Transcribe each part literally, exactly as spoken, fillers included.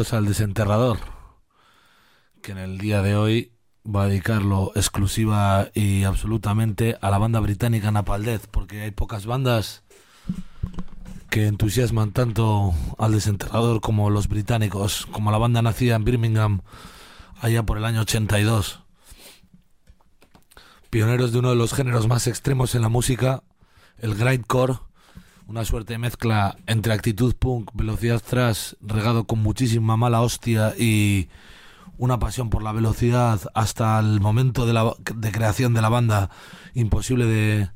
bienvenidos al Desenterrador, que en el día de hoy va a dedicarlo exclusiva y absolutamente a la banda británica Napalm Death, porque hay pocas bandas que entusiasman tanto al Desenterrador como los británicos, como la banda nacida en Birmingham allá por el año ochenta y dos. Pioneros de uno de los géneros más extremos en la música, el grindcore, una suerte de mezcla entre actitud punk, velocidad thrash, regado con muchísima mala hostia y una pasión por la velocidad hasta el momento de, la, de creación de la banda imposible de,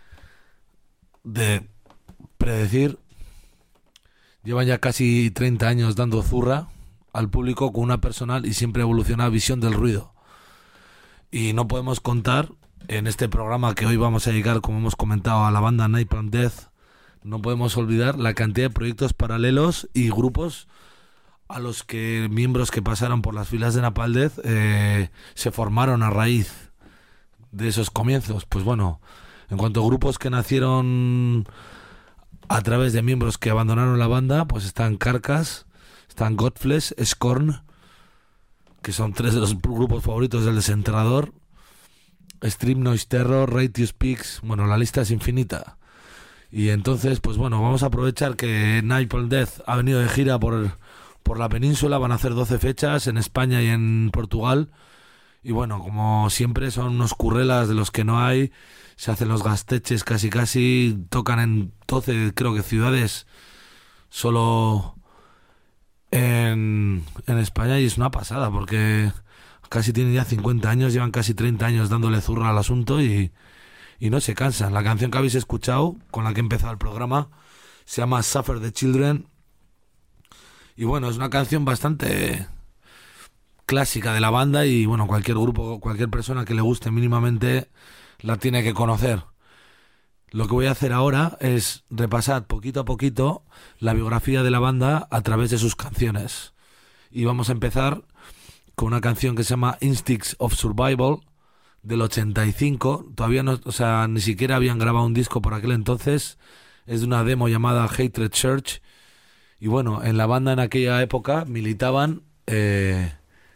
de predecir. Llevan ya casi treinta años dando zurra al público con una personal y siempre evolucionada visión del ruido. Y no podemos contar en este programa que hoy vamos a dedicar, como hemos comentado, a la banda Napalm Death. No podemos olvidar la cantidad de proyectos paralelos y grupos a los que miembros que pasaron por las filas de Napalm Death eh, se formaron a raíz de esos comienzos. Pues bueno, en cuanto a grupos que nacieron a través de miembros que abandonaron la banda, pues están Carcass, están Godflesh, Scorn, que son tres de los grupos favoritos del Desenterrador, Extreme Noise Terror, Righteous Pigs, bueno, la lista es infinita. Y entonces, pues bueno, vamos a aprovechar que Napalm Death ha venido de gira por, por la península. Van a hacer doce fechas en España y en Portugal. Y bueno, como siempre, son unos currelas de los que no hay. Se hacen los gasteches casi casi. Tocan en doce, creo que ciudades, solo en, en España. Y es una pasada porque casi tienen ya cincuenta años. Llevan casi treinta años dándole zurra al asunto y... y no se cansan. La canción que habéis escuchado, con la que he empezado el programa, se llama Suffer the Children. Y bueno, es una canción bastante clásica de la banda y bueno, cualquier grupo, cualquier persona que le guste mínimamente la tiene que conocer. Lo que voy a hacer ahora es repasar poquito a poquito la biografía de la banda a través de sus canciones. Y vamos a empezar con una canción que se llama Instincts of Survival, del ochenta y cinco. Todavía no, o sea, ni siquiera habían grabado un disco por aquel entonces. Es de una demo llamada Hatred Church. Y bueno, en la banda en aquella época militaban, eh,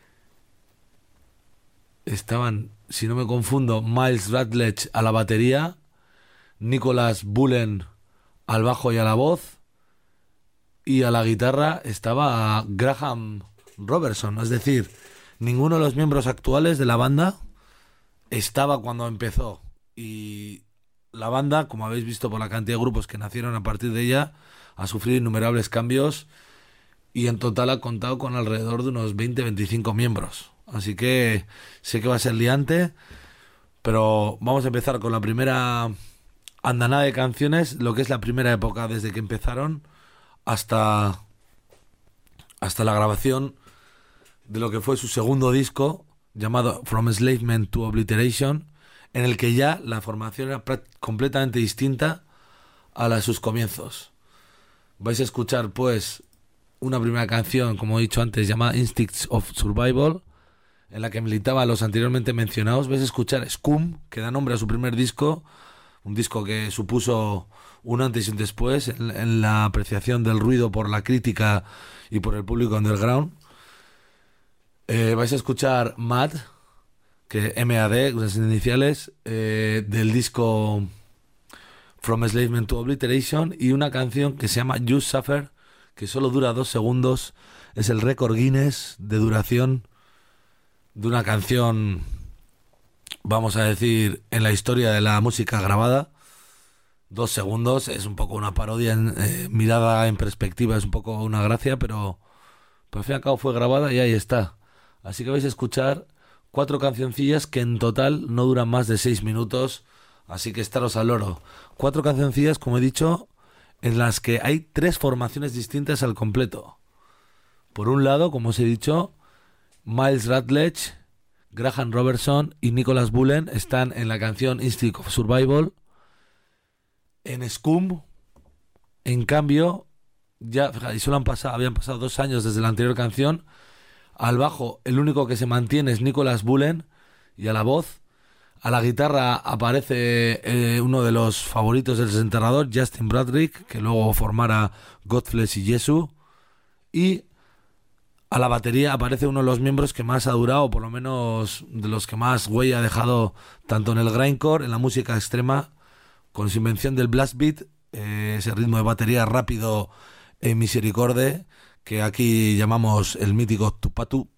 estaban, si no me confundo, Miles Rutledge a la batería, Nicholas Bullen al bajo y a la voz, y a la guitarra estaba Graham Robertson. Es decir, ninguno de los miembros actuales de la banda estaba cuando empezó, y la banda, como habéis visto por la cantidad de grupos que nacieron a partir de ella, ha sufrido innumerables cambios y en total ha contado con alrededor de unos veinte a veinticinco miembros. Así que sé que va a ser liante, pero vamos a empezar con la primera andanada de canciones, lo que es la primera época desde que empezaron hasta, hasta la grabación de lo que fue su segundo disco, llamado From Enslavement to Obliteration, en el que ya la formación era completamente distinta a la de sus comienzos. Vais a escuchar pues una primera canción, como he dicho antes, llamada Instincts of Survival, en la que militaba a los anteriormente mencionados. Vais a escuchar Scum, que da nombre a su primer disco, un disco que supuso un antes y un después en, en la apreciación del ruido por la crítica y por el público underground. Eh, vais a escuchar Mad, que M A D, las iniciales, eh, del disco From Enslavement to Obliteration, y una canción que se llama You Suffer, que solo dura dos segundos. Es el récord Guinness de duración de una canción, vamos a decir, en la historia de la música grabada. Dos segundos, es un poco una parodia, en, eh, mirada en perspectiva, es un poco una gracia, pero, pero al fin y al cabo fue grabada y ahí está. Así que vais a escuchar cuatro cancioncillas que en total no duran más de seis minutos, así que estaros al loro. Cuatro cancioncillas, como he dicho, en las que hay tres formaciones distintas al completo. Por un lado, como os he dicho, Miles Rutledge, Graham Robertson y Nicholas Bullen están en la canción Instinct of Survival. En Scum, en cambio, ya y solo han pasado, habían pasado dos años desde la anterior canción. Al bajo, el único que se mantiene es Nicholas Bullen, y a la voz, a la guitarra aparece eh, uno de los favoritos del Desenterrador, Justin Bradrick, que luego formara Godflesh y Jesus, y a la batería aparece uno de los miembros que más ha durado, por lo menos de los que más huella ha dejado tanto en el grindcore, en la música extrema, con su invención del blast beat, eh, ese ritmo de batería rápido e misericorde, que aquí llamamos el mítico tupatú.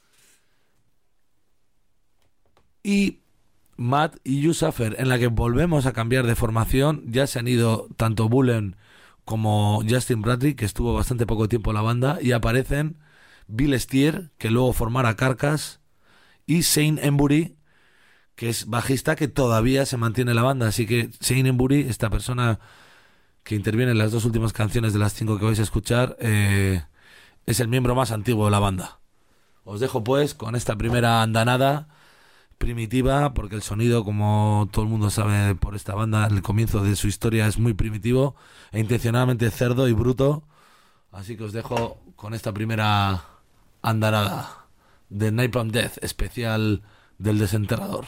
Y Matt y You Suffer, en la que volvemos a cambiar de formación. Ya se han ido tanto Bullen como Justin Bradley, que estuvo bastante poco tiempo en la banda, y aparecen Bill Steer, que luego formará Carcass, y Shane Embury, que es bajista que todavía se mantiene en la banda. Así que Shane Embury, esta persona que interviene en las dos últimas canciones de las cinco que vais a escuchar, eh, es el miembro más antiguo de la banda. Os dejo pues con esta primera andanada primitiva, porque el sonido, como todo el mundo sabe por esta banda, el comienzo de su historia es muy primitivo e intencionadamente cerdo y bruto. Así que os dejo con esta primera andanada de Napalm Death, especial del desenterrador.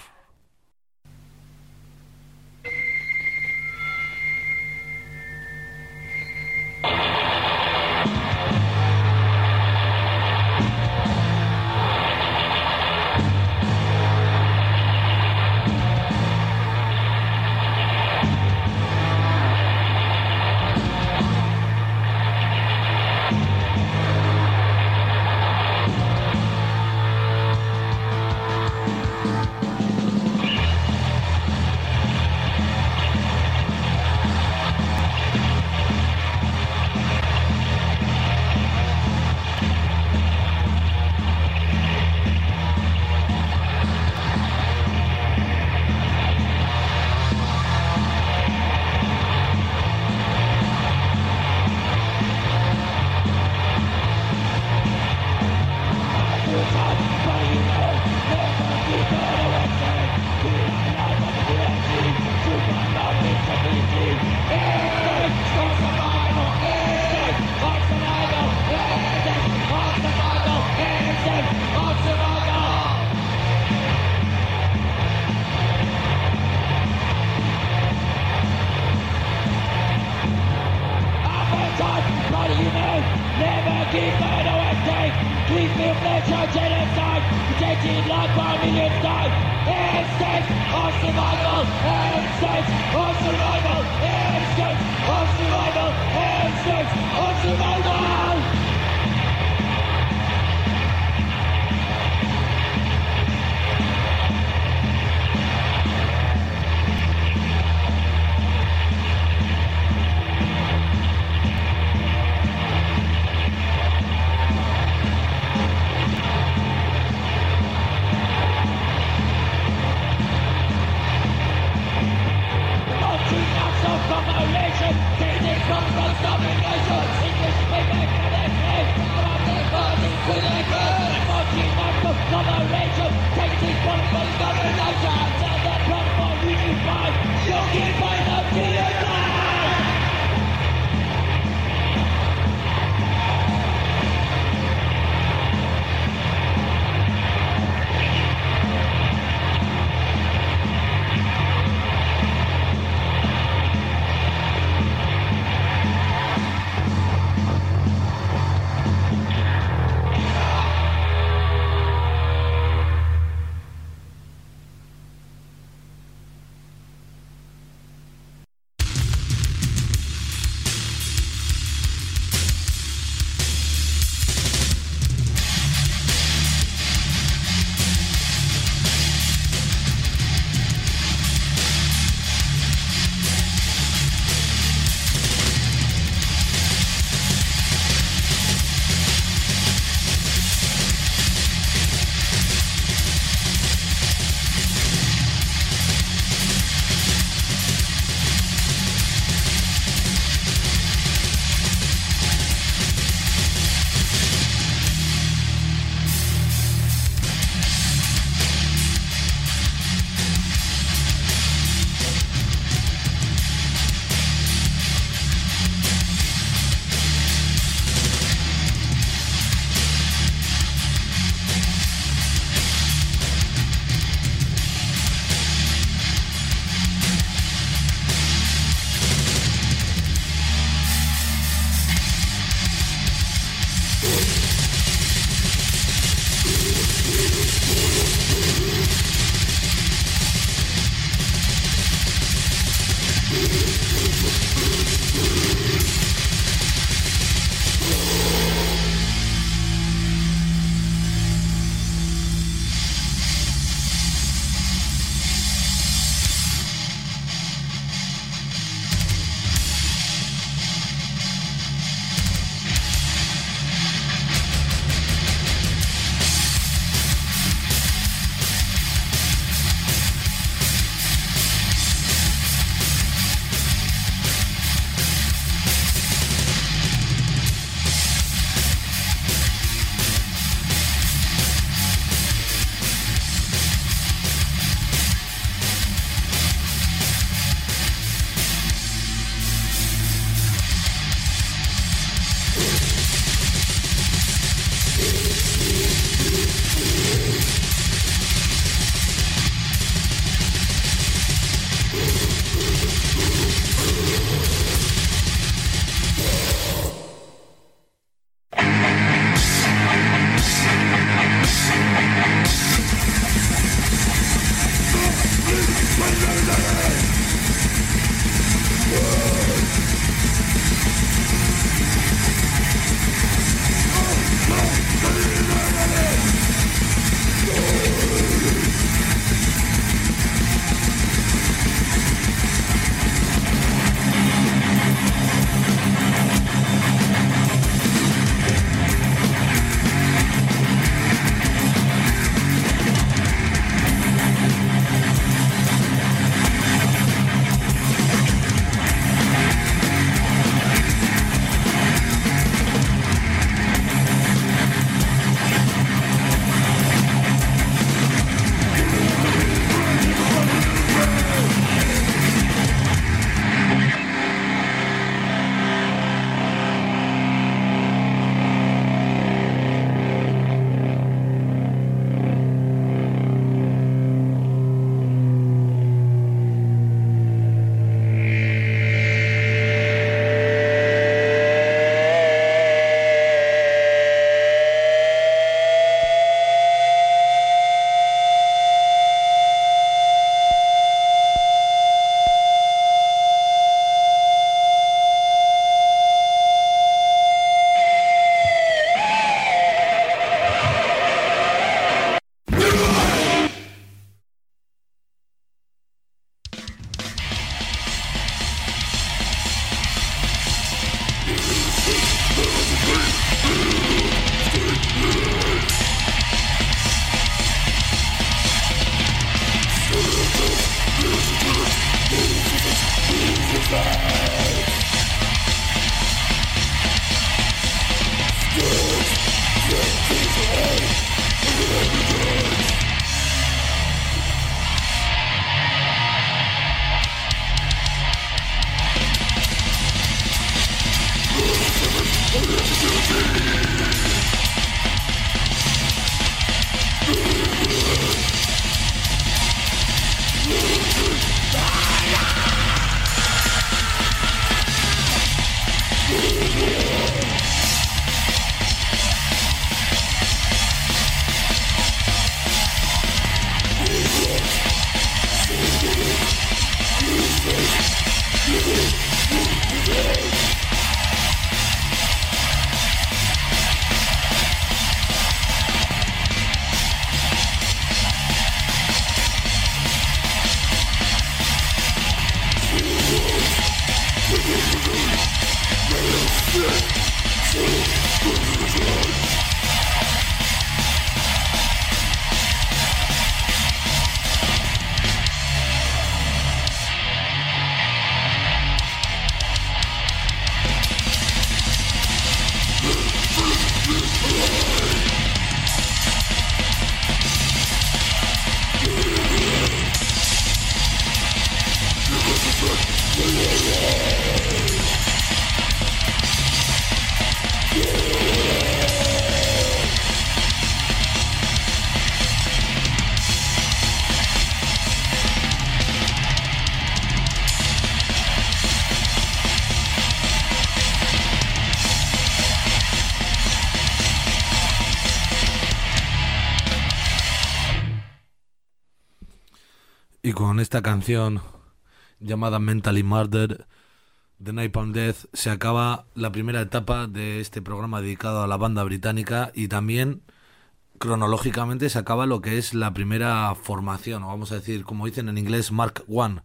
Y con esta canción llamada Mentally Murdered de Napalm Death se acaba la primera etapa de este programa dedicado a la banda británica, y también cronológicamente se acaba lo que es la primera formación, o vamos a decir, como dicen en inglés, Mark One.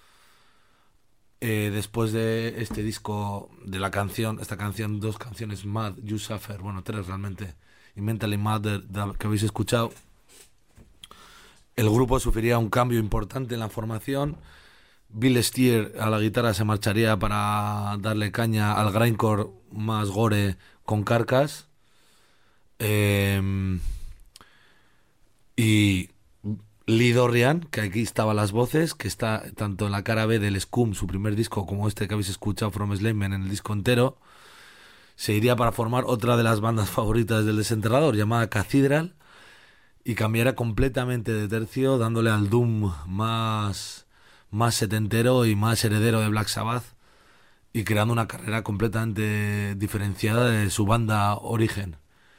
Eh, después de este disco, de la canción, esta canción, dos canciones, Mad, You Suffer, bueno, tres realmente, y Mentally Murdered, que habéis escuchado, el grupo sufriría un cambio importante en la formación. Bill Steer a la guitarra se marcharía para darle caña al grindcore más gore con Carcass. Eh, y Lee Dorrian, que aquí estaba las voces, que está tanto en la cara B del Scum, su primer disco, como este que habéis escuchado, From Slayman, en el disco entero, se iría para formar otra de las bandas favoritas del Desenterrador, llamada Cathedral, y cambiara completamente de tercio, dándole al doom más, más setentero y más heredero de Black Sabbath, y creando una carrera completamente diferenciada de su banda origen.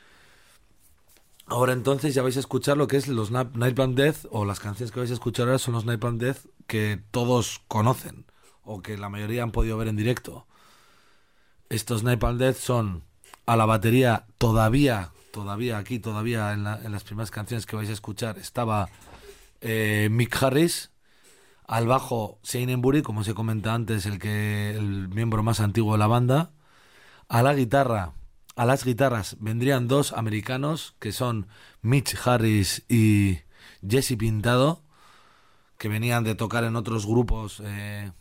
Ahora entonces ya vais a escuchar lo que es los Napalm Death, o las canciones que vais a escuchar ahora son los Napalm Death que todos conocen, o que la mayoría han podido ver en directo. Estos Napalm Death son a la batería todavía... Todavía aquí, todavía en, la, en las primeras canciones que vais a escuchar, estaba eh, Mick Harris. Al bajo, Shane Embury, como se comenta antes, el, que, el miembro más antiguo de la banda. A la guitarra, a las guitarras vendrían dos americanos, que son Mitch Harris y Jesse Pintado, que venían de tocar en otros grupos eh,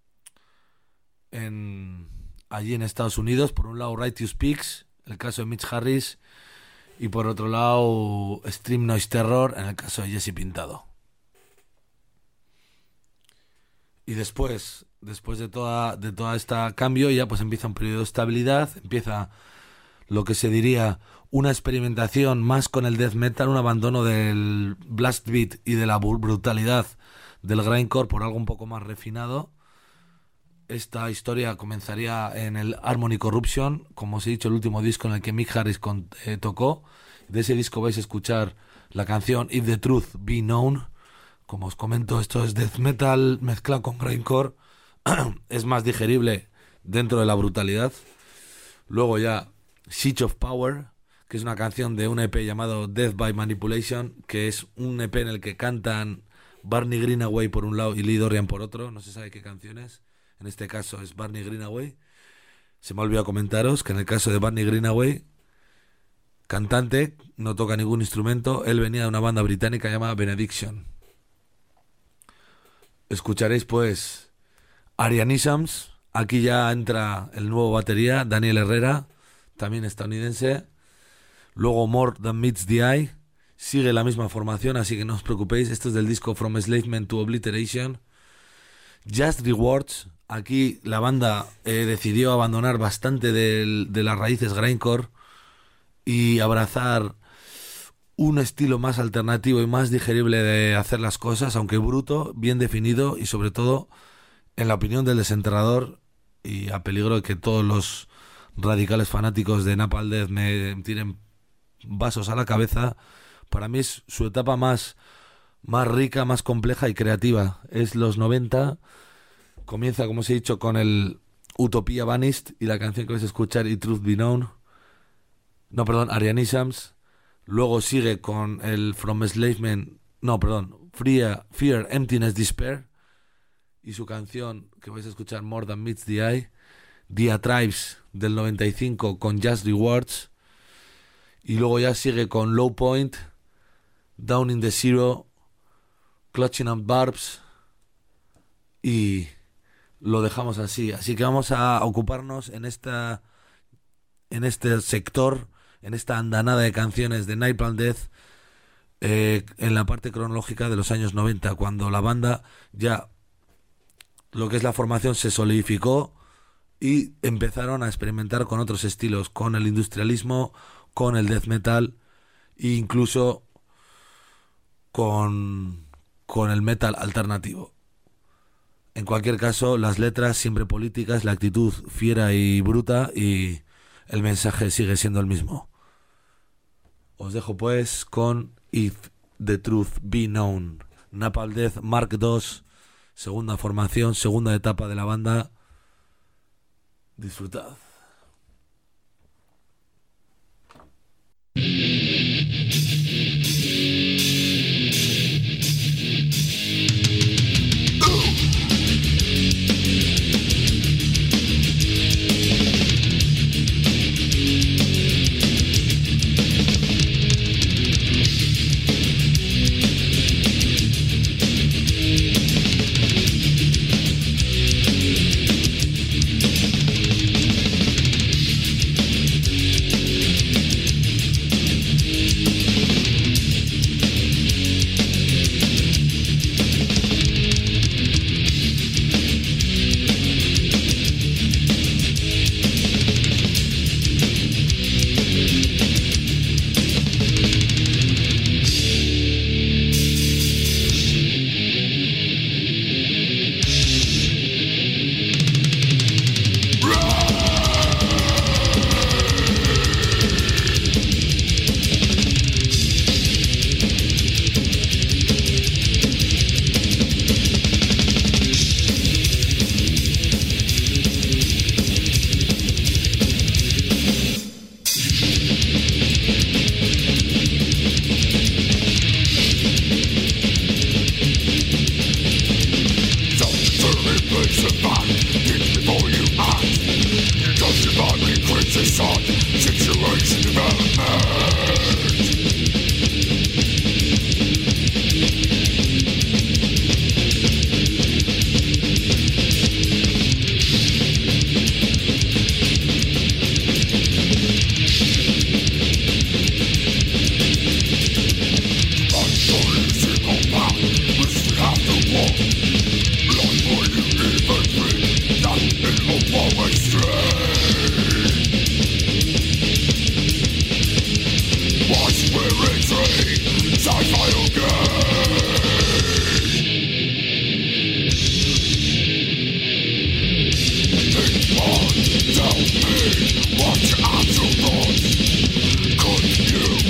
en, allí en Estados Unidos. Por un lado, Righteous Pigs, el caso de Mitch Harris, y por otro lado, Extreme Noise Terror, en el caso de Jesse Pintado. Y después, después de toda, de toda esta cambio, ya pues empieza un periodo de estabilidad, empieza lo que se diría una experimentación más con el death metal, un abandono del blast beat y de la brutalidad del grindcore por algo un poco más refinado. Esta historia comenzaría en el Harmony Corruption, como os he dicho, el último disco en el que Mick Harris con, eh, tocó. De ese disco vais a escuchar la canción If the Truth Be Known. Como os comento, esto es death metal mezclado con grindcore. Es más digerible dentro de la brutalidad. Luego ya Siege of Power, que es una canción de un E P llamado Death by Manipulation, que es un E P en el que cantan Barney Greenaway por un lado y Lee Dorrian por otro. No se sabe qué canción es. En este caso es Barney Greenaway. Se me ha olvidado comentaros que en el caso de Barney Greenaway, cantante, no toca ningún instrumento. Él venía de una banda británica llamada Benediction. escucharéis pues Arianisms. Aquí ya entra el nuevo batería, Daniel Herrera, también estadounidense. Luego More Than Meets the Eye. Sigue la misma formación, así que no os preocupéis. Esto es del disco From Enslavement to Obliteration. Just Rewards. Aquí la banda eh, decidió abandonar bastante de, de las raíces grindcore y abrazar un estilo más alternativo y más digerible de hacer las cosas, aunque bruto, bien definido y sobre todo, en la opinión del desenterrador, y a peligro de que todos los radicales fanáticos de Napalm Death me tiren vasos a la cabeza, para mí es su etapa más, más rica, más compleja y creativa. Es los noventa. Comienza, como os he dicho, con el Utopia Vanished y la canción que vais a escuchar, Y Truth Be Known. No, perdón, Arianisms. Luego sigue con el From Enslavement, no, perdón, Fear, Fear, Emptiness, Despair. Y su canción que vais a escuchar, More Than Meets the Eye. Diatribes del noventa y cinco con Just Rewards. Y luego ya sigue con Low Point, Down in the Zero, Clutching at Barbs. Y lo dejamos así. Así que vamos a ocuparnos en esta en este sector, en esta andanada de canciones de Napalm Death, eh, en la parte cronológica de los años noventa, cuando la banda ya, lo que es la formación, se solidificó y empezaron a experimentar con otros estilos, con el industrialismo, con el death metal e incluso con, con el metal alternativo. En cualquier caso, las letras siempre políticas, la actitud fiera y bruta, y el mensaje sigue siendo el mismo. Os dejo pues con If the Truth Be Known. Napalm Death Mark dos, segunda formación, segunda etapa de la banda. Disfrutad.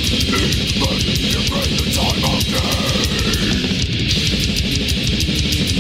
Even the time of day.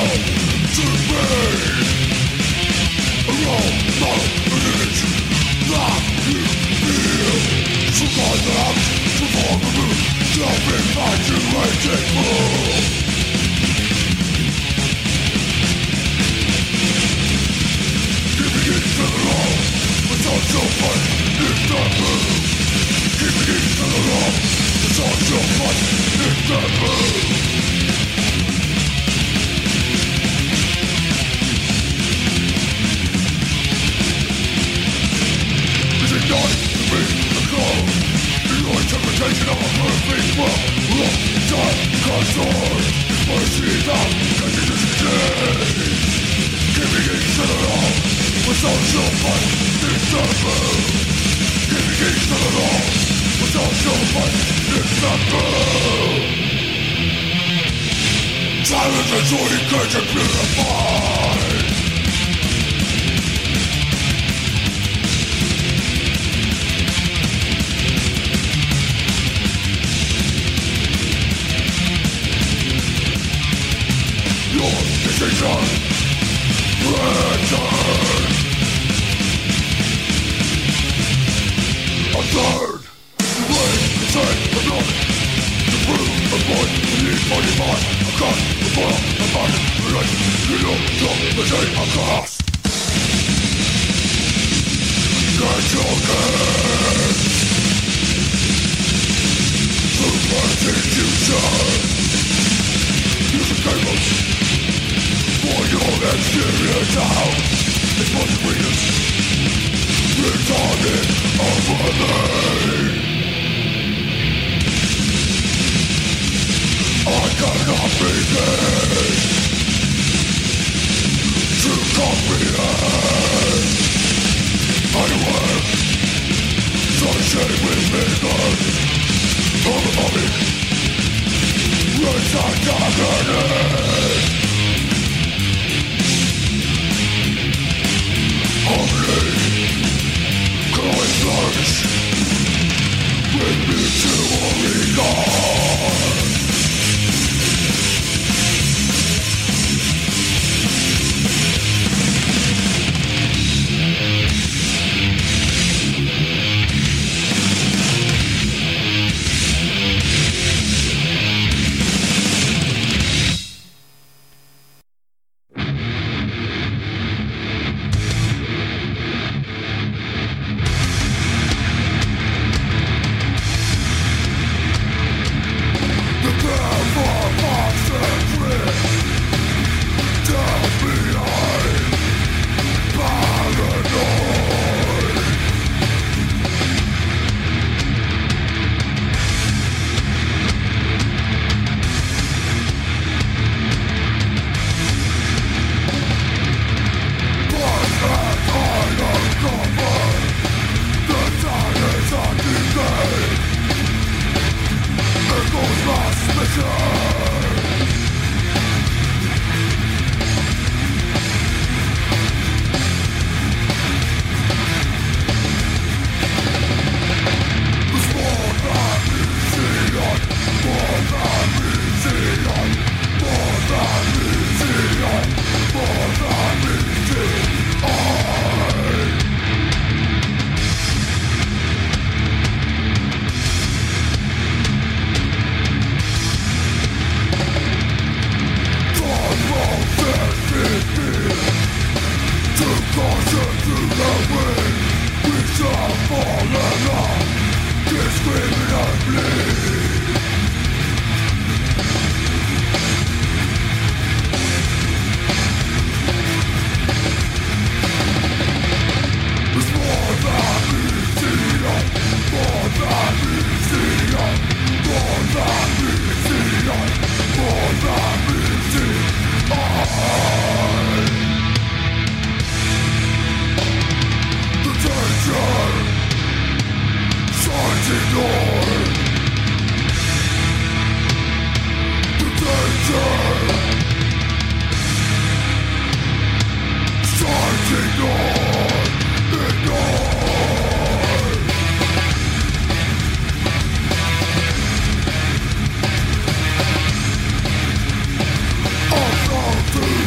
Through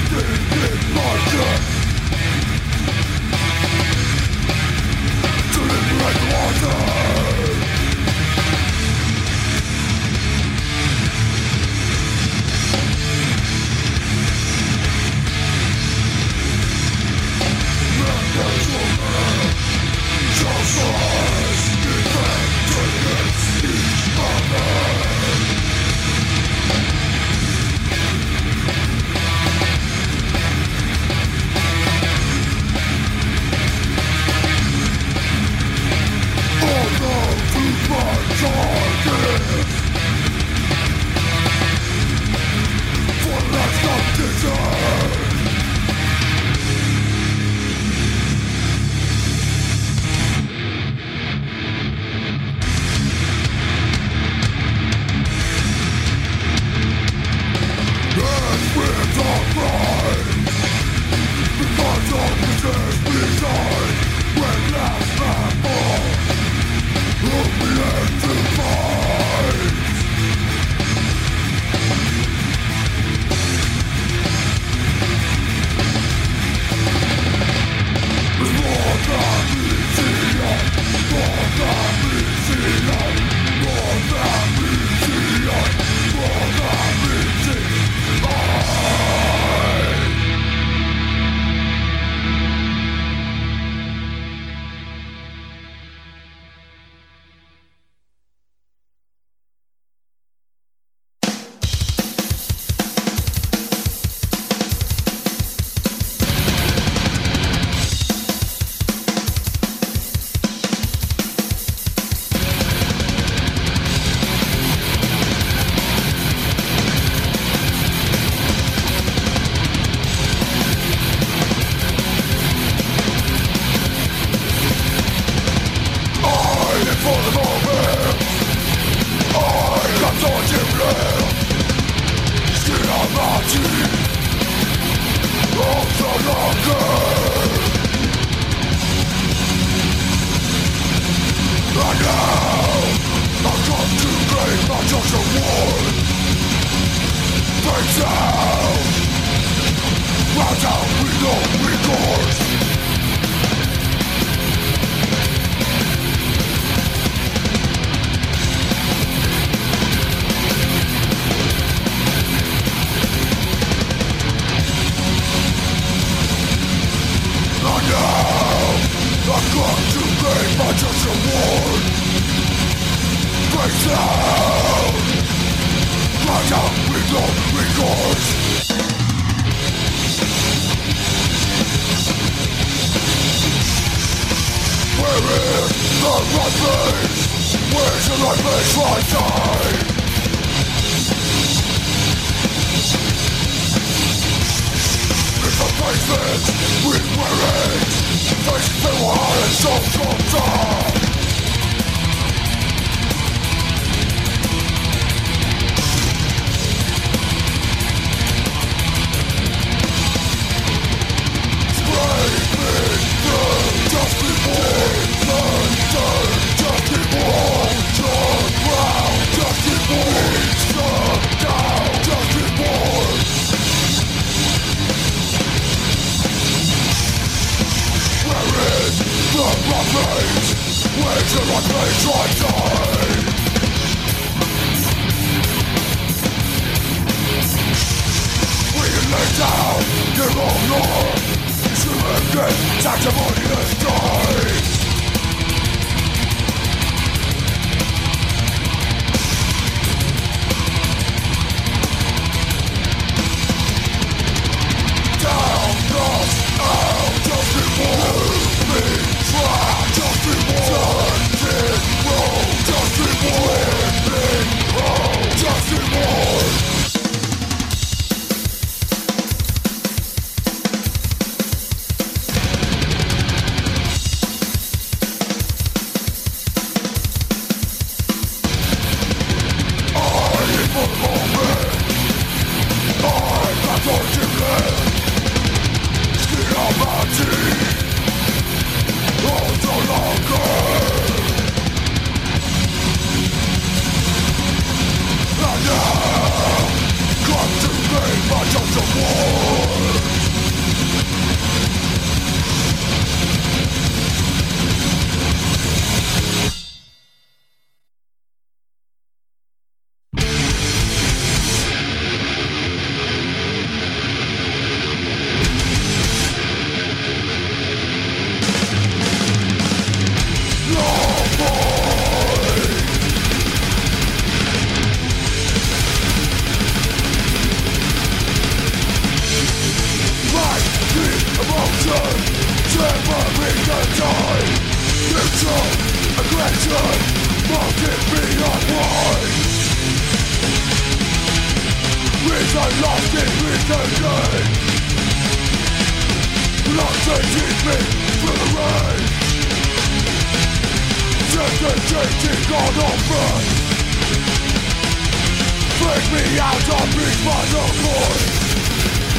Take me out of this motherboard.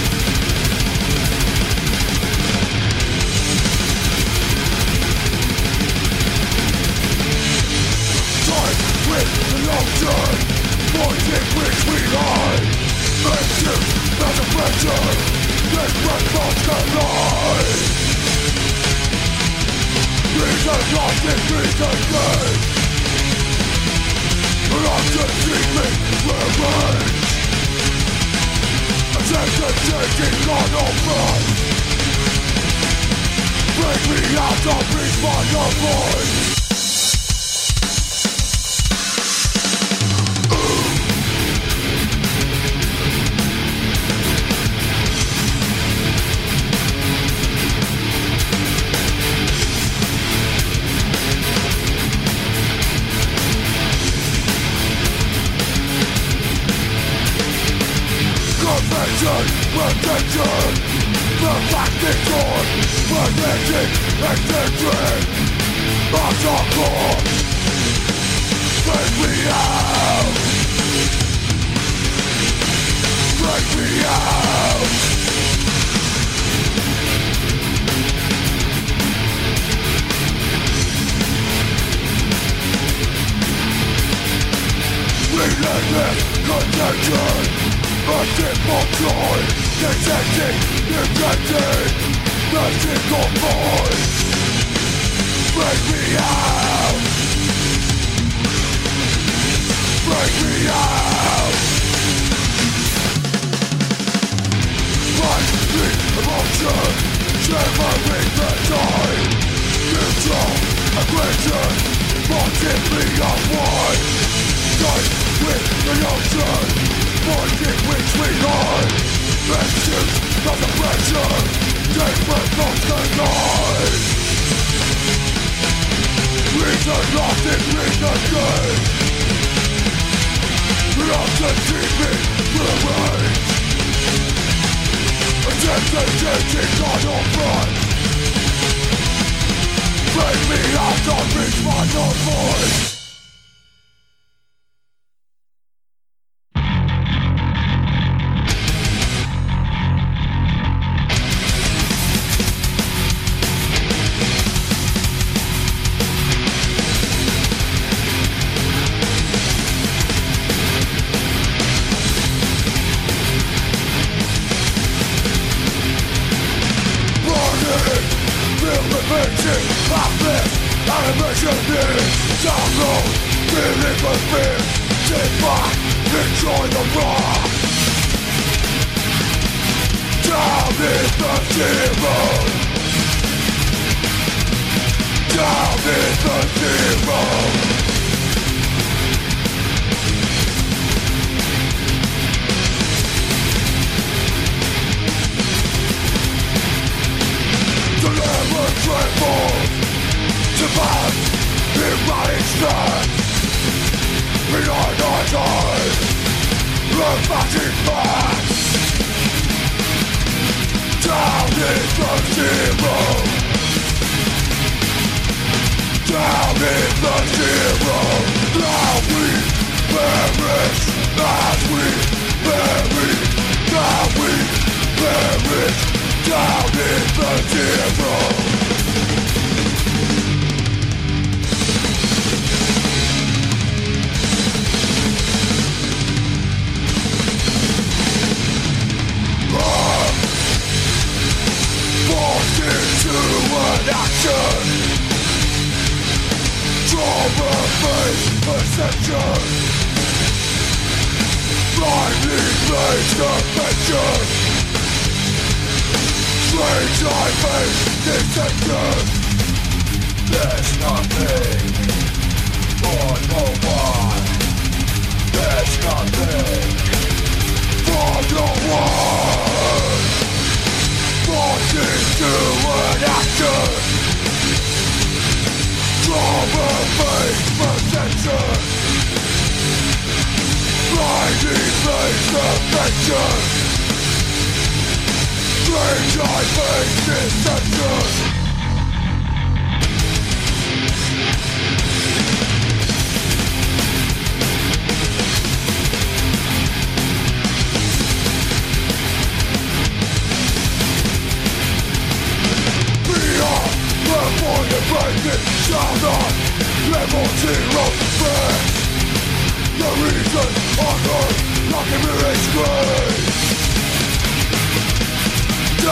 The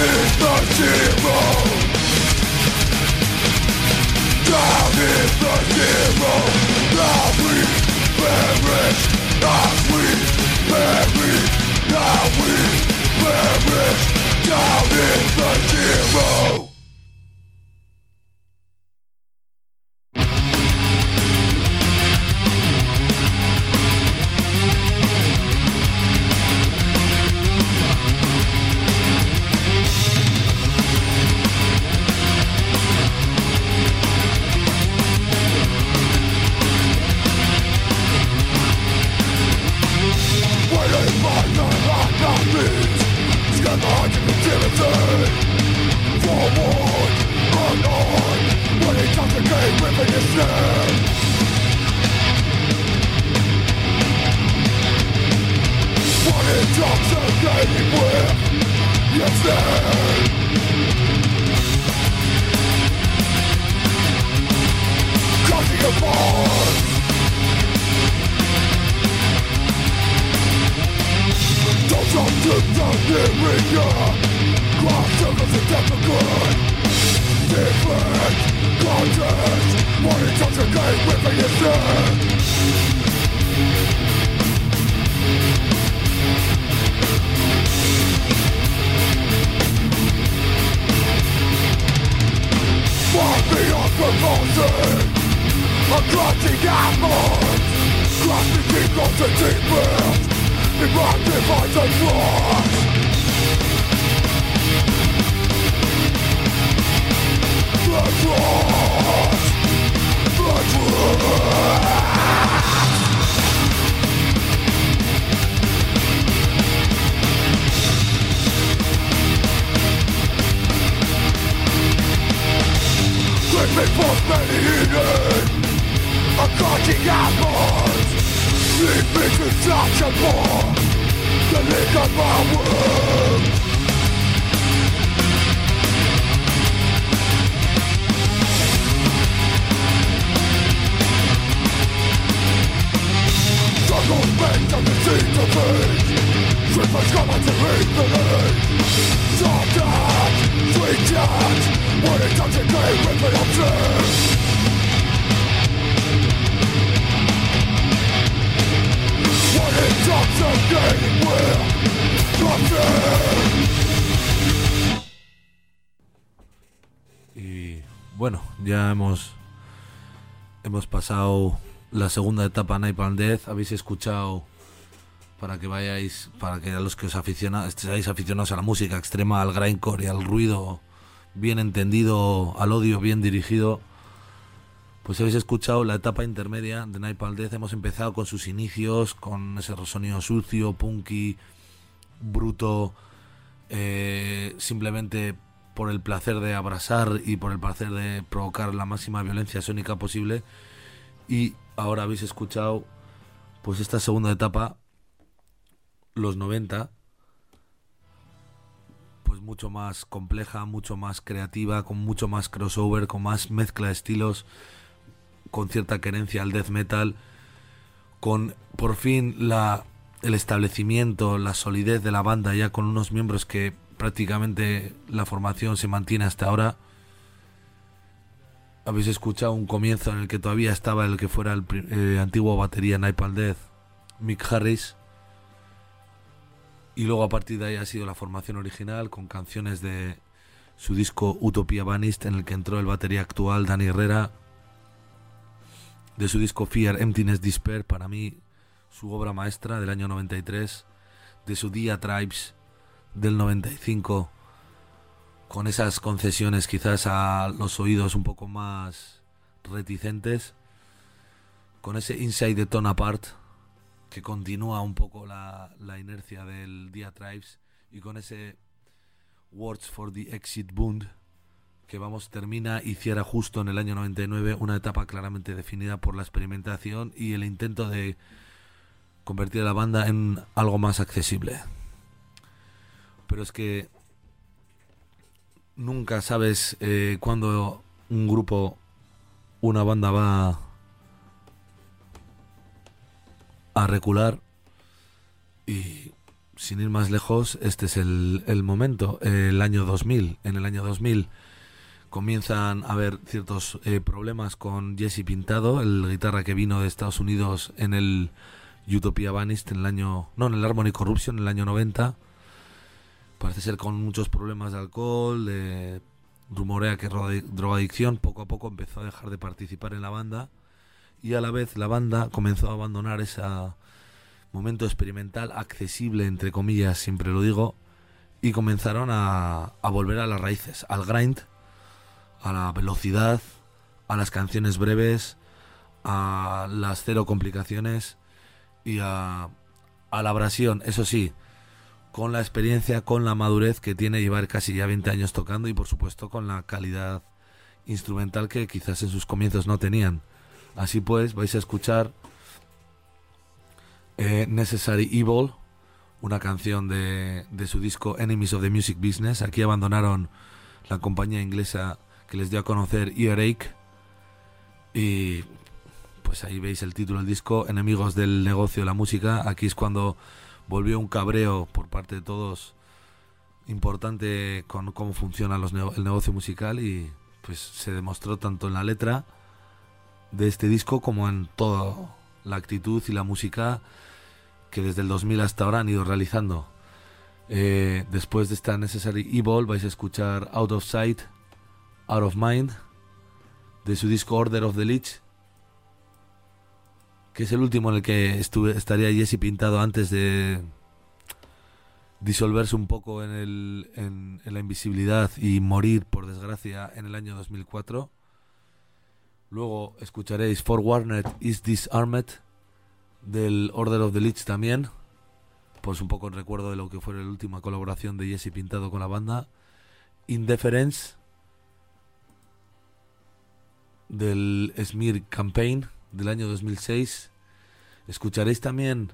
is the zero. Down is the zero. Now we perish. As we perish. Now we perish. Down is the zero. Y bueno, ya hemos hemos pasado la segunda etapa Napalm Death. Habéis escuchado, para que vayáis, para que a los que os aficiona, estéis aficionados a la música extrema, al grindcore y al ruido bien entendido, al odio bien dirigido, pues habéis escuchado la etapa intermedia de Napalm Death. Hemos empezado con sus inicios, con ese sonido sucio, punky, bruto, eh, simplemente por el placer de abrasar y por el placer de provocar la máxima violencia sónica posible. Y ahora habéis escuchado pues esta segunda etapa, los noventa, pues mucho más compleja, mucho más creativa, con mucho más crossover, con más mezcla de estilos, con cierta querencia al death metal, con por fin la el establecimiento, la solidez de la banda, ya con unos miembros que prácticamente la formación se mantiene hasta ahora. Habéis escuchado un comienzo en el que todavía estaba el que fuera el eh, antiguo batería Napalm Death, Mick Harris, y luego a partir de ahí ha sido la formación original con canciones de su disco Utopia Vanished, en el que entró el batería actual Dani Herrera, de su disco Fear, Emptiness, Despair, para mí su obra maestra del año noventa y tres, de su Diatribes del noventa y cinco, con esas concesiones quizás a los oídos un poco más reticentes, con ese Inside the Torn Apart que continúa un poco la, la inercia del Diatribes, y con ese Words for the Exit Wound que vamos termina y cierra justo en el año noventa y nueve, una etapa claramente definida por la experimentación y el intento de convertir a la banda en algo más accesible. Pero es que nunca sabes eh, cuándo un grupo, una banda va a recular, y sin ir más lejos, este es el, el momento, el año dos mil. En el año dos mil comienzan a haber ciertos eh, problemas con Jesse Pintado, el guitarra que vino de Estados Unidos en el Utopia Vanished en el año, no, en el Harmony Corruption en el año noventa. Parece ser con muchos problemas de alcohol, de, rumorea que drogadicción. Poco a poco empezó a dejar de participar en la banda y a la vez la banda comenzó a abandonar ese momento experimental, accesible entre comillas, siempre lo digo, y comenzaron a, a volver a las raíces, al grind, a la velocidad, a las canciones breves, a las cero complicaciones y a, a la abrasión, eso sí, con la experiencia, con la madurez que tiene llevar casi ya veinte años tocando y por supuesto con la calidad instrumental que quizás en sus comienzos no tenían. Así pues, vais a escuchar eh, Necessary Evil, una canción de, de su disco Enemies of the Music Business. Aquí abandonaron la compañía inglesa que les dio a conocer Earache y pues ahí veis el título del disco, Enemigos del negocio de la música. Aquí es cuando volvió un cabreo por parte de todos importante con cómo funciona los ne- el negocio musical y pues se demostró tanto en la letra de este disco como en toda la actitud y la música que desde el dos mil hasta ahora han ido realizando. Eh, después de esta Necessary Evil vais a escuchar Out of Sight, Out of Mind, de su disco Order of the Lich, que es el último en el que estuve, estaría Jesse Pintado antes de disolverse un poco en, el, en, en la invisibilidad y morir, por desgracia, en el año dos mil cuatro. Luego escucharéis Forewarned Is Disarmed, del Order of the Lich también, pues un poco en recuerdo de lo que fue la última colaboración de Jesse Pintado con la banda. Indifference, del Smear Campaign del año dos mil seis. Escucharéis también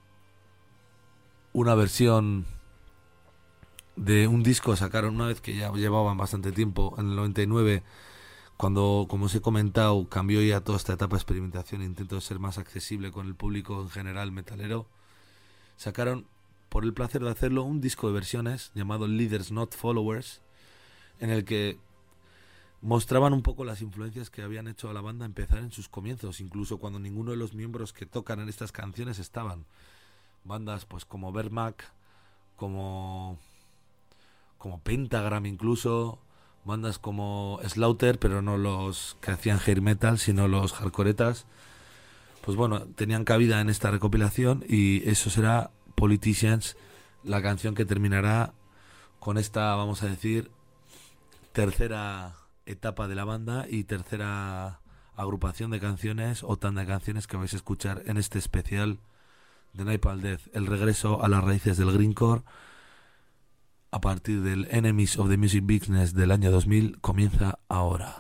una versión de un disco que sacaron una vez que ya llevaban bastante tiempo, en el noventa y nueve, cuando, como os he comentado, cambió ya toda esta etapa de experimentación e intento de ser más accesible con el público en general metalero. Sacaron, por el placer de hacerlo, un disco de versiones llamado Leaders Not Followers, en el que mostraban un poco las influencias que habían hecho a la banda empezar en sus comienzos, incluso cuando ninguno de los miembros que tocan en estas canciones estaban. Bandas pues como Bermac, como como Pentagram incluso, bandas como Slaughter, pero no los que hacían hair metal, sino los hardcoretas. Pues bueno, tenían cabida en esta recopilación y eso será Politicians, la canción que terminará con esta, vamos a decir, tercera etapa de la banda y tercera agrupación de canciones o tanda de canciones que vais a escuchar en este especial de Napalm Death, el regreso a las raíces del grindcore a partir del Enemies of the Music Business del año dos mil comienza ahora.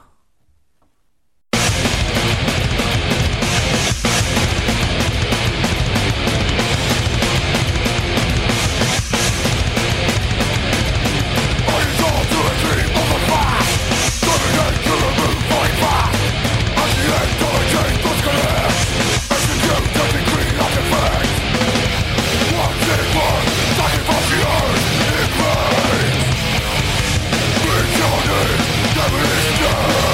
Never is done.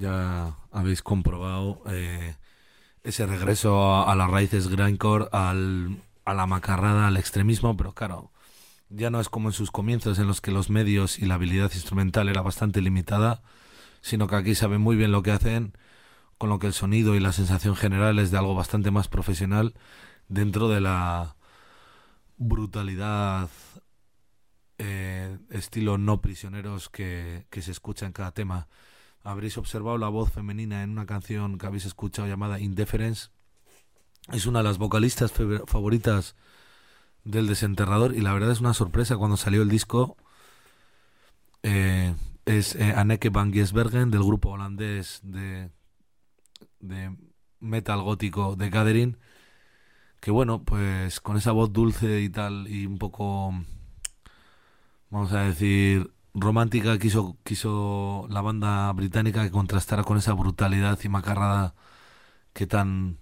ya habéis comprobado eh, ese regreso a, a las raíces grindcore, al, a la macarrada, al extremismo, pero claro, ya no es como en sus comienzos en los que los medios y la habilidad instrumental era bastante limitada, sino que aquí saben muy bien lo que hacen, con lo que el sonido y la sensación general es de algo bastante más profesional dentro de la brutalidad eh, estilo No Prisioneros que, que se escucha en cada tema. Habréis observado la voz femenina en una canción que habéis escuchado llamada Indifference. Es una de las vocalistas fe- favoritas del Desenterrador y la verdad es una sorpresa cuando salió el disco. Eh, es eh, Anneke van Giersbergen del grupo holandés de, de metal gótico The Gathering, que bueno, pues con esa voz dulce y tal y un poco, vamos a decir, romántica, quiso, quiso la banda británica que contrastara con esa brutalidad y macarrada que tan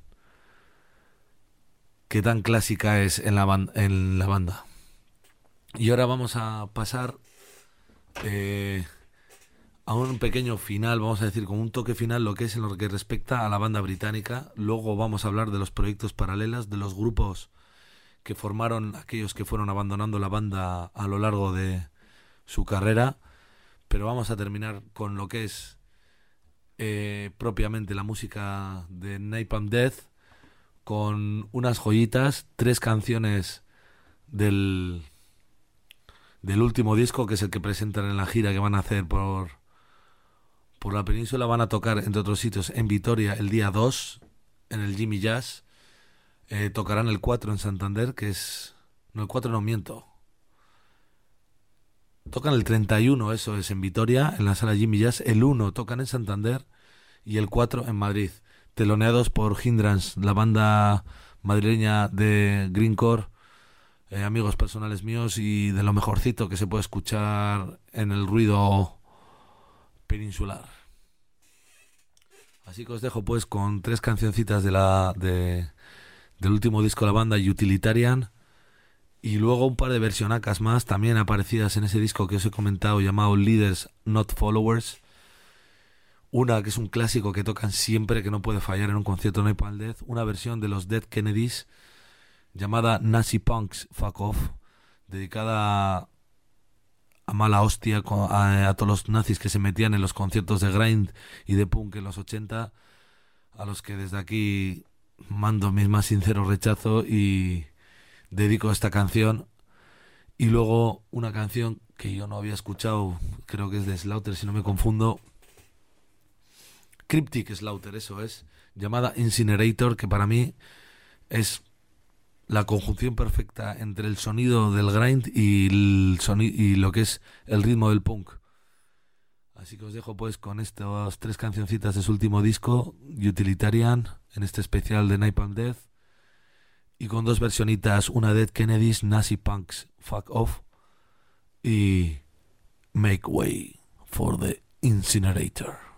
que tan clásica es en la, ban- en la banda. Y ahora vamos a pasar eh, a un pequeño final, vamos a decir, con un toque final, lo que es en lo que respecta a la banda británica. Luego vamos a hablar de los proyectos paralelos, de los grupos que formaron aquellos que fueron abandonando la banda a lo largo de su carrera, pero vamos a terminar con lo que es eh, propiamente la música de Napalm Death, con unas joyitas, tres canciones del, del último disco, que es el que presentan en la gira que van a hacer por, por la península. Van a tocar, entre otros sitios, en Vitoria el día dos, en el Jimmy Jazz. Eh, tocarán el cuatro en Santander, que es... No, el cuatro no, miento. Tocan el treinta y uno, eso es, en Vitoria, en la sala Jimmy Jazz. El uno tocan en Santander y el cuatro en Madrid. Teloneados por Hindrance, la banda madrileña de grindcore, eh, amigos personales míos y de lo mejorcito que se puede escuchar en el ruido peninsular. Así que os dejo pues con tres cancioncitas de la de, del último disco de la banda, Utilitarian, y luego un par de versionacas más también aparecidas en ese disco que os he comentado, llamado Leaders Not Followers. Una que es un clásico que tocan siempre, que no puede fallar en un concierto de Napalm Death. Una versión de los Dead Kennedys llamada Nazi Punks Fuck Off, dedicada a mala hostia a, a todos los nazis que se metían en los conciertos de grind y de punk en los ochenta, a los que desde aquí mando mi más sincero rechazo y dedico esta canción. Y luego una canción que yo no había escuchado, creo que es de Slaughter si no me confundo, Cryptic Slaughter, eso es, llamada Incinerator, que para mí es la conjunción perfecta entre el sonido del grind y, el soni- y lo que es el ritmo del punk. Así que os dejo pues con estas tres cancioncitas de su último disco, Utilitarian, en este especial de Napalm Death, y con dos versionitas, una Dead Kennedys, Nazi Punks Fuck Off, y Make Way for the Incinerator.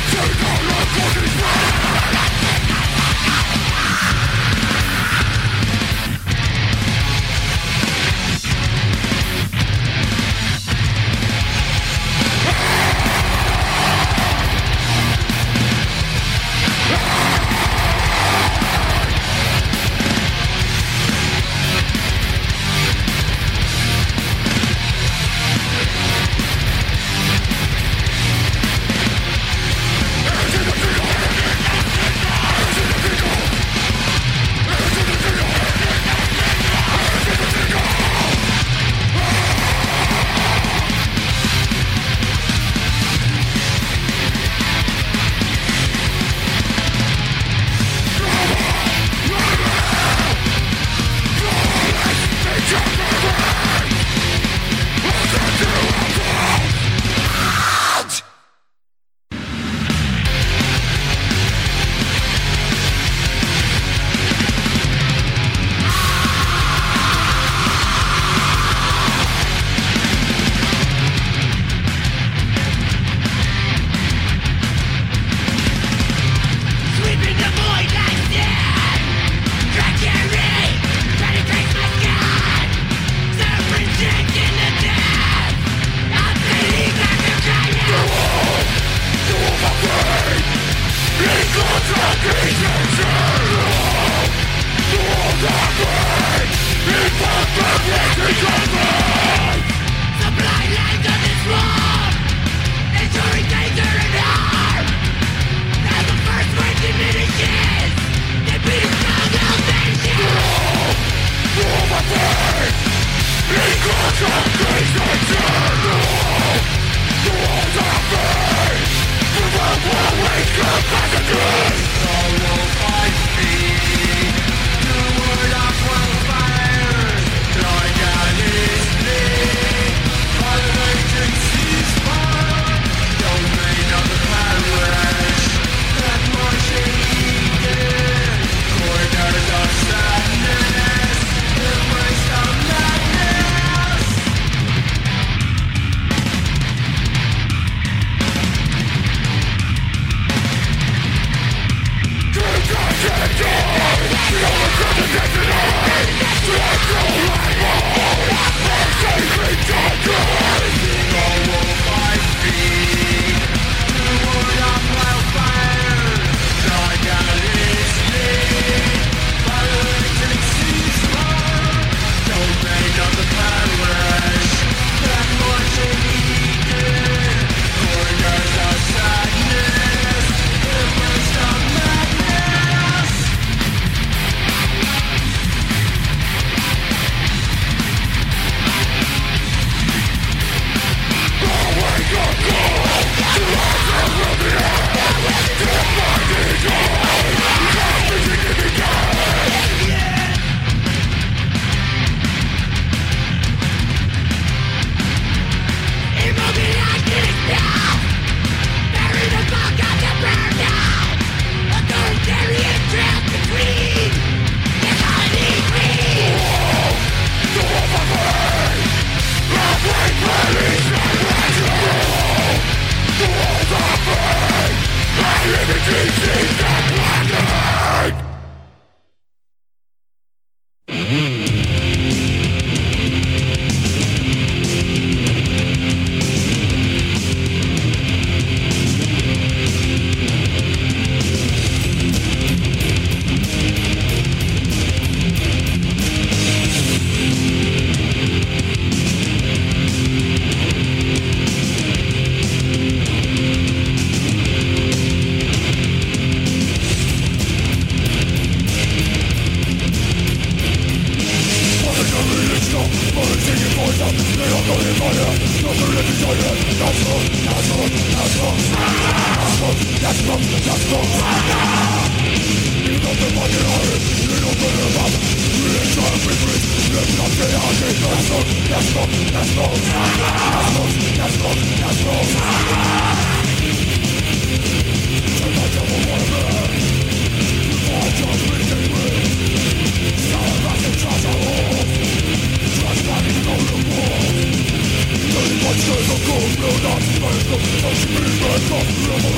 Let's go, let's go, let's go, let's go, let's go, let's go, let's go, let's go,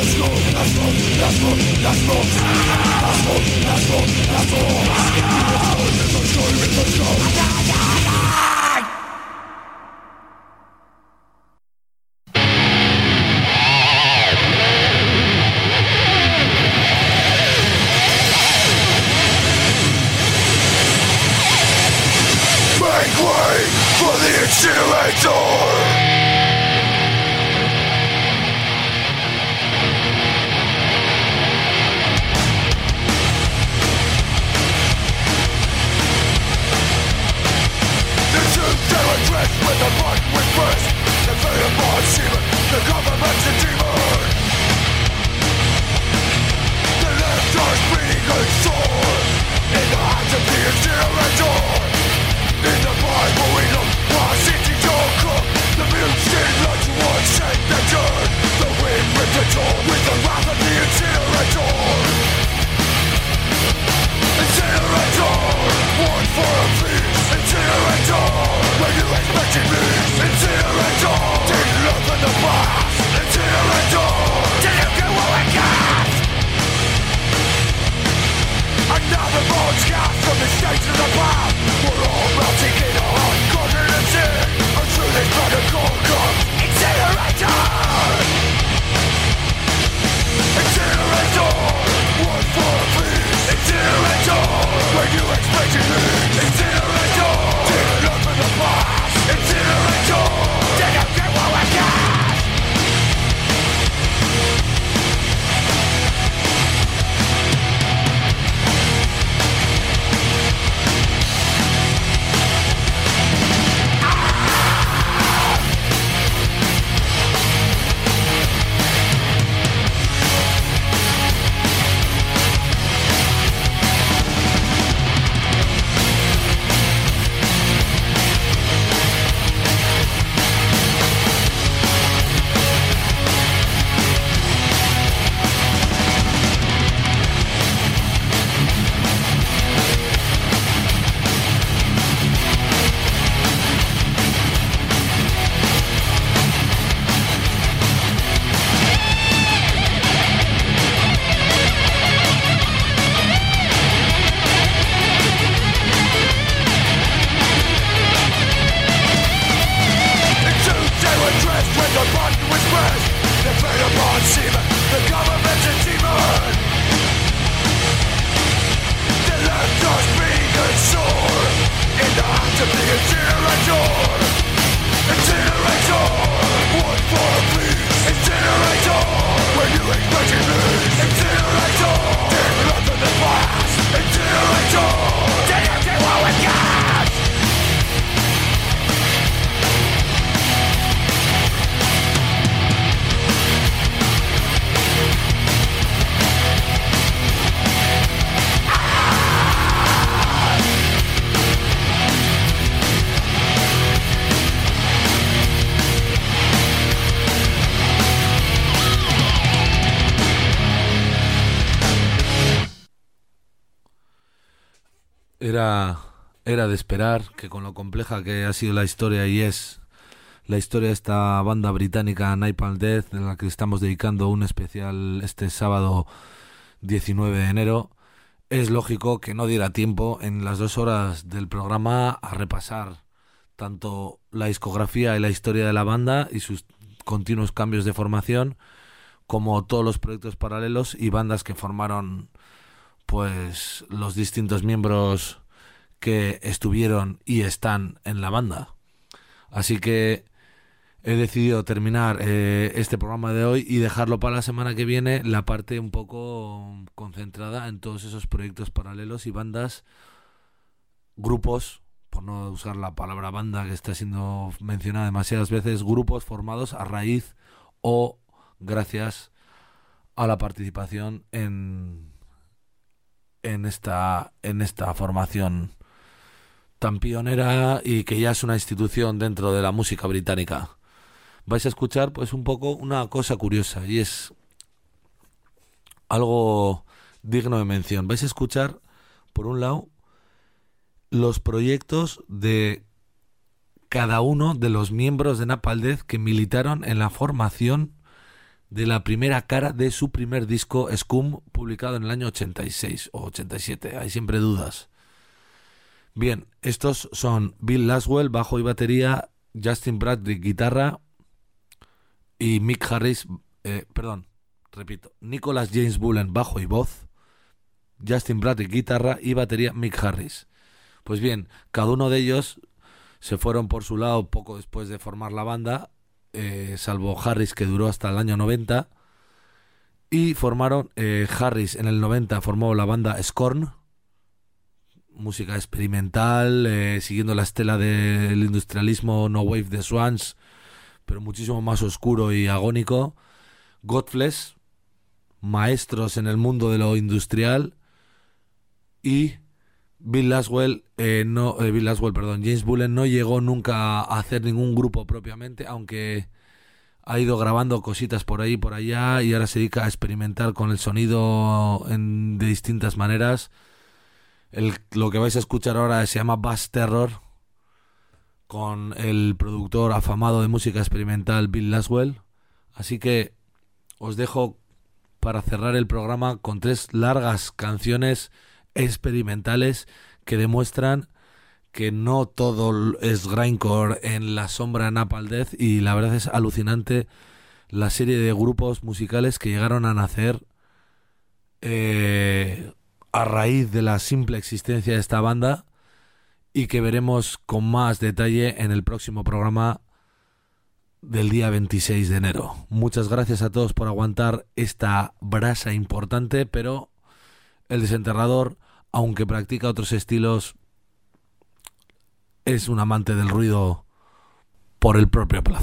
Era, era de esperar que con lo compleja que ha sido la historia y es la historia de esta banda británica Napalm Death, en la que estamos dedicando un especial este sábado diecinueve de enero, es lógico que no diera tiempo en las dos horas del programa a repasar tanto la discografía y la historia de la banda y sus continuos cambios de formación, como todos los proyectos paralelos y bandas que formaron pues los distintos miembros que estuvieron y están en la banda. Así que he decidido terminar eh, este programa de hoy y dejarlo para la semana que viene, la parte un poco concentrada en todos esos proyectos paralelos y bandas, grupos, por no usar la palabra banda que está siendo mencionada demasiadas veces, grupos formados a raíz o gracias a la participación en en esta en esta formación tan pionera y que ya es una institución dentro de la música británica. Vais a escuchar pues un poco una cosa curiosa y es algo digno de mención. Vais a escuchar, por un lado, los proyectos de cada uno de los miembros de Napalm Death que militaron en la formación de la primera cara de su primer disco Scum, publicado en el año ochenta y seis o ochenta y siete, hay siempre dudas. Bien, estos son Bill Laswell, bajo y batería, Justin Bradley, guitarra, y Mick Harris, eh, perdón, repito, Nicholas James Bullen, bajo y voz, Justin Bradley, guitarra y batería, Mick Harris. Pues bien, cada uno de ellos se fueron por su lado poco después de formar la banda, eh, salvo Harris, que duró hasta el año noventa, y formaron, eh, Harris en el noventa formó la banda Scorn, música experimental, eh, siguiendo la estela del industrialismo No Wave de Swans, pero muchísimo más oscuro y agónico. Godflesh, maestros en el mundo de lo industrial, y Bill Laswell, eh, no, eh, Bill Laswell, perdón, James Bullen no llegó nunca a hacer ningún grupo propiamente, aunque ha ido grabando cositas por ahí y por allá, y ahora se dedica a experimentar con el sonido en, de distintas maneras. El, lo que vais a escuchar ahora se llama Bass Terror, con el productor afamado de música experimental Bill Laswell. Así que os dejo para cerrar el programa con tres largas canciones experimentales que demuestran que no todo es grindcore en la sombra Napalm Death, y la verdad es alucinante la serie de grupos musicales que llegaron a nacer eh, a raíz de la simple existencia de esta banda, y que veremos con más detalle en el próximo programa del día veintiséis de enero. Muchas gracias a todos por aguantar esta brasa importante, pero el Desenterrador, aunque practica otros estilos, es un amante del ruido por el propio placer.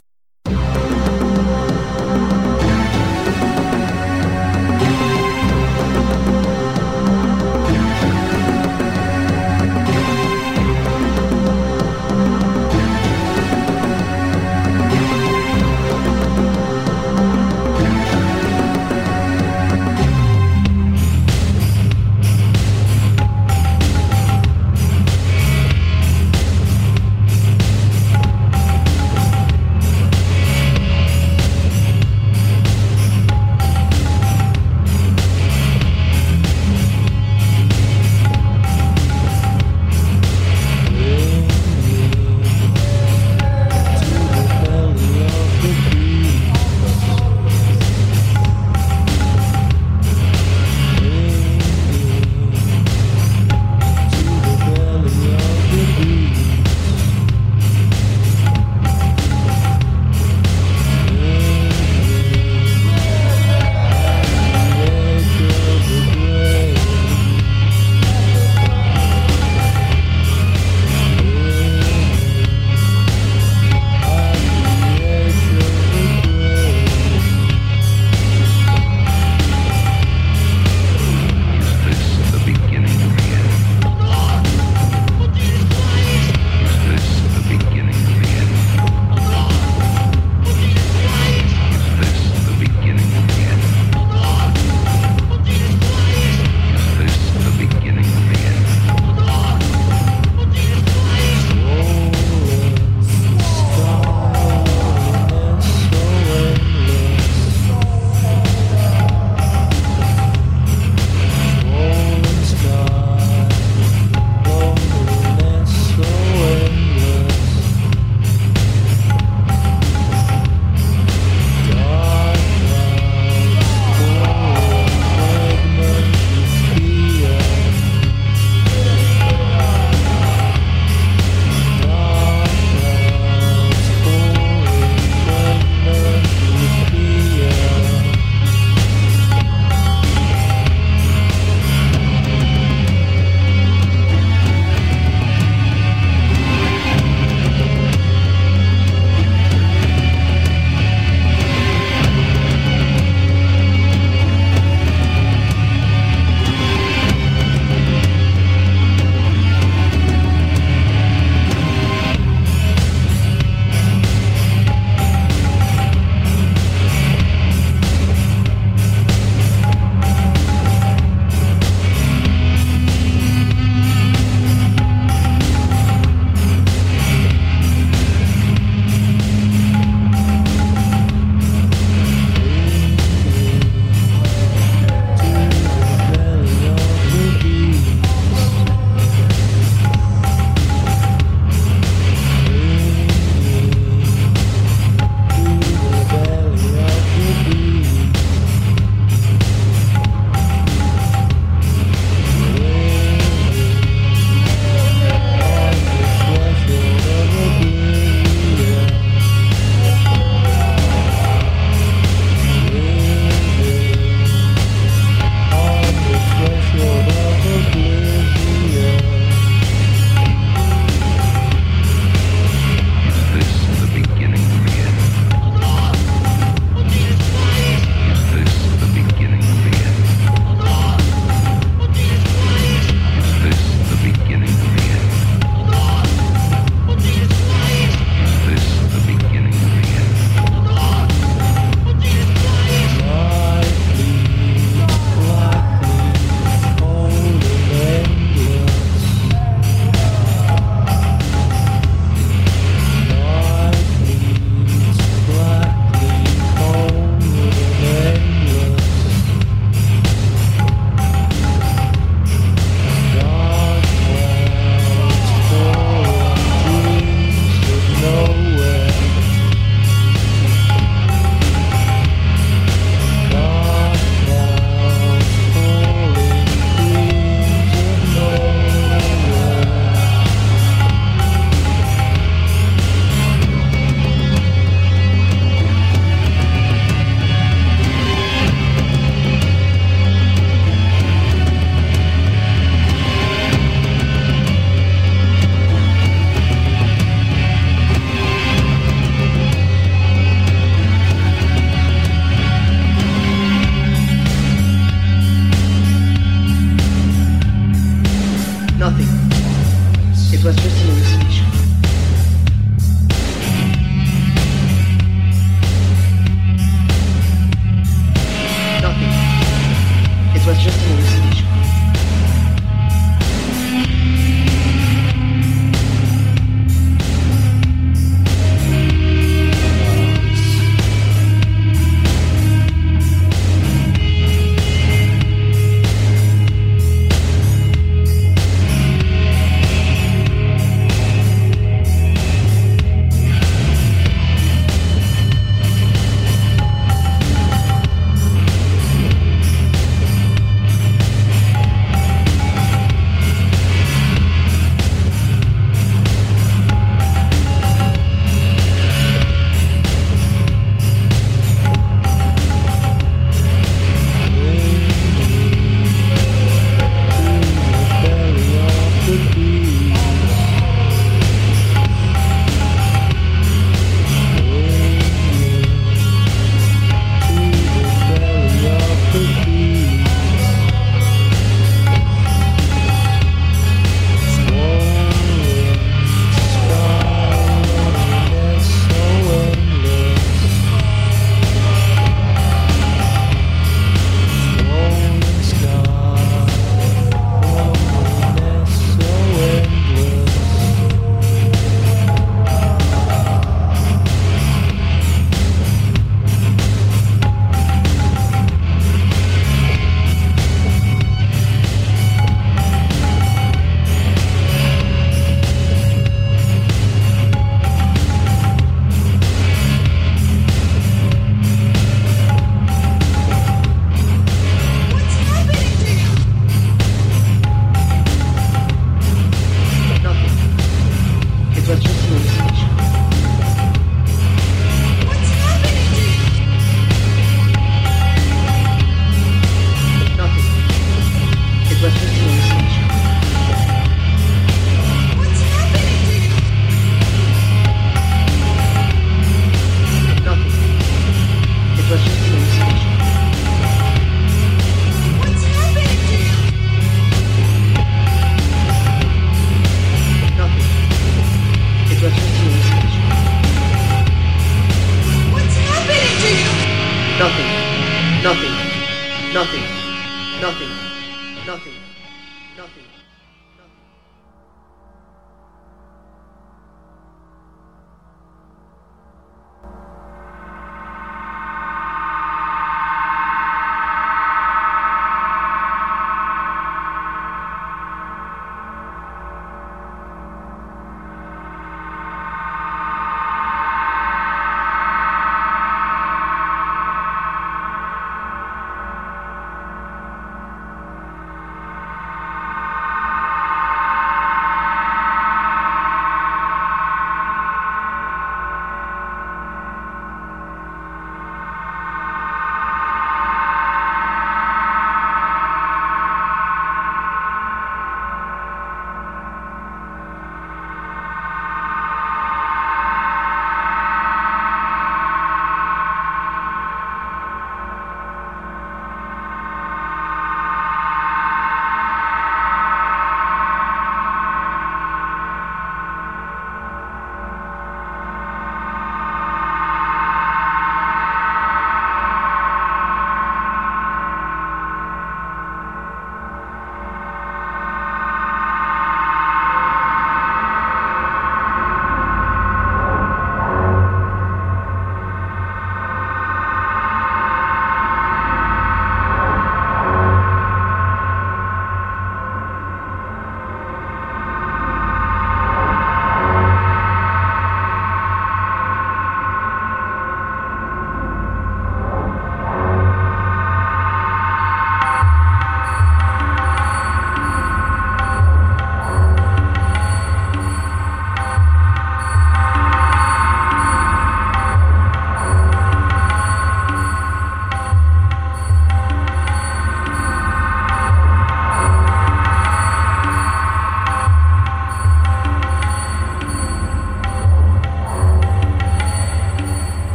It was just an hallucination.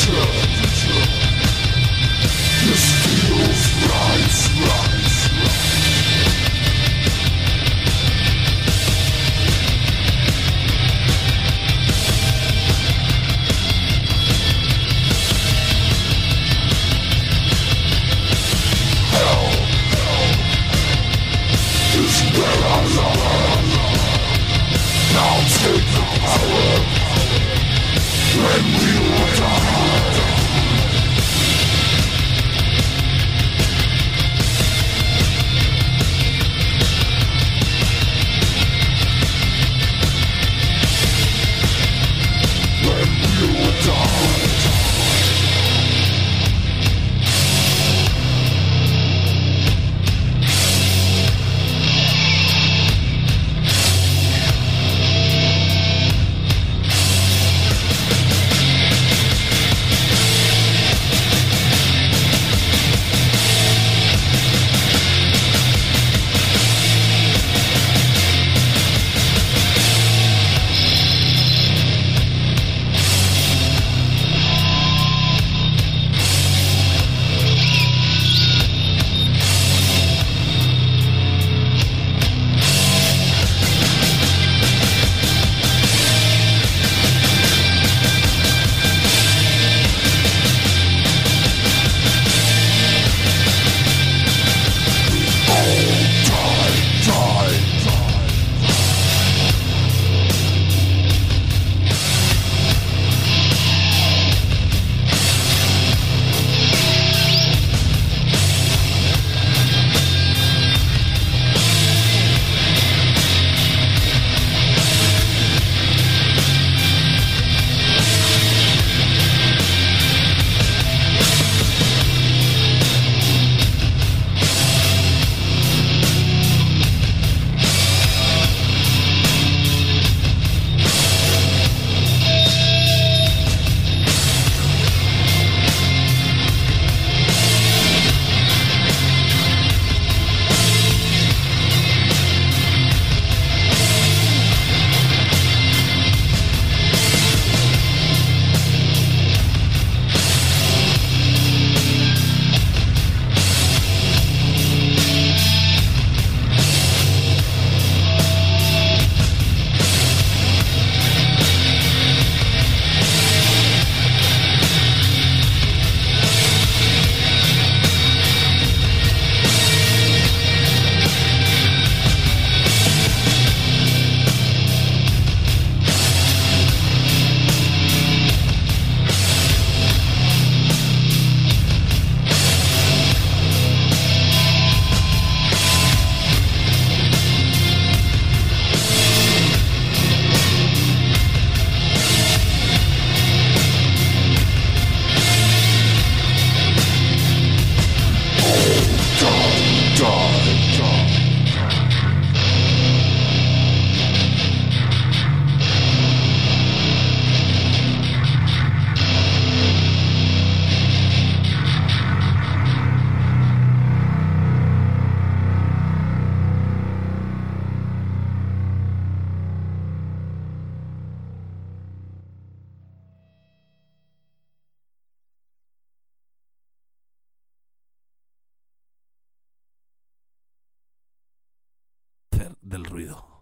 Del ruido.